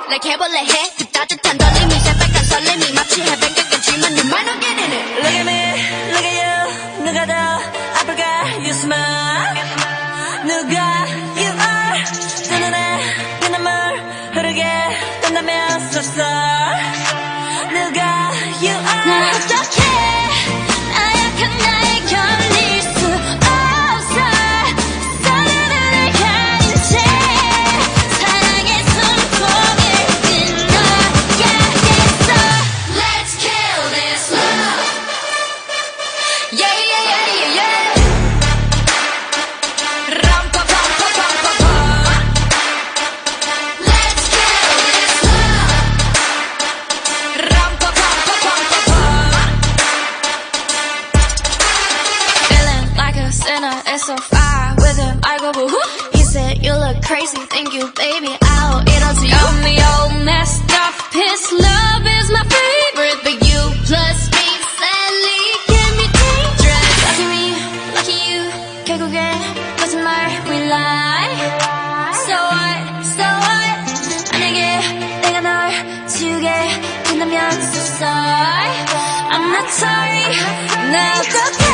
like 해볼래 해 그 따뜻한 떨림이 새빨간 설렘이 마치 해변가까지만 You might not get in it Look at me, look at you 누가 더 아플까 You smile 누가 you are 두 눈에 피눈물 흐르게 된다면 so sorry 누가 you are 난 어떡해 나약한 나에 걸릴 수 없어 서로를 가린 채 사랑의 손목을 끈 너야겠어 Let's kill this love Yeah yeah yeah yeah yeah 람파파파파파파 Let's kill this love 람파파파파파파 Feeling like a sinner, it's so far with him. I go boo hoo. He said you look crazy, thank you, baby. I'll eat all to you. Got me all messed up. His love is my favorite, but you plus me sadly can be dangerous. Lucky you, 결국엔 거짓말 we lie. So what? 만약에 내가 널 지우게 된다면 so sorry. I'm not sorry. 나 어떡해?